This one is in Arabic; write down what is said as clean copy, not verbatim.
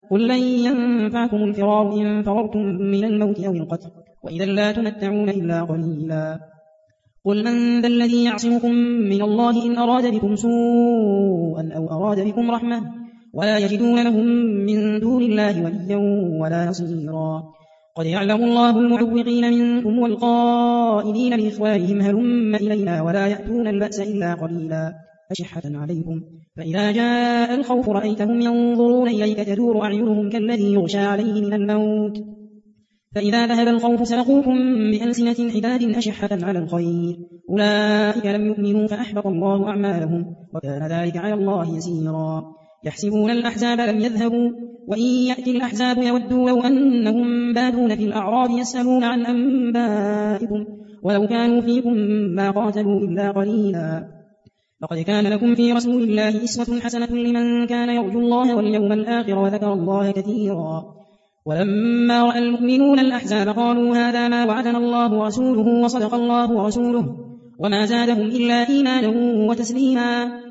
قل لن ينفعكم الفرار إن فررتم من الموت أو القتل وإذا لا تمتعون إلا قليلا قل من ذا الذي يعصمكم من الله إن أراد بكم سوءا أو أراد بكم رحمة ولا يجدون لهم من دون الله وليا ولا نصيرا قد يعلم الله المعوقين منكم والقائلين لإخوانهم هلم إلينا ولا يأتون البأس إلا قليلا أشحة عليكم فإذا جاء الخوف رأيتهم ينظرون إليك تدور أعينهم كالذي يغشى عليه من الموت فإذا ذهب الخوف سلقوكم بألسنة حداد أشحة على الخير أولئك لم يؤمنوا فأحبط الله أعمالهم وكان ذلك على الله يسيرا يحسبون الأحزاب لم يذهبوا وإن يأتي الأحزاب يودوا لو أنهم بادون في الأعراب يسألون عن أنبائكم ولو كانوا فيكم ما قاتلوا إلا قليلا لقد كان لكم في رسول الله أسوة حسنة لمن كان يرجو الله واليوم الآخر وذكر الله كثيرا ولما رأى المؤمنون الأحزاب قالوا هذا ما وعدنا الله ورسوله وصدق الله ورسوله وما زادهم إلا إيمانا وتسليما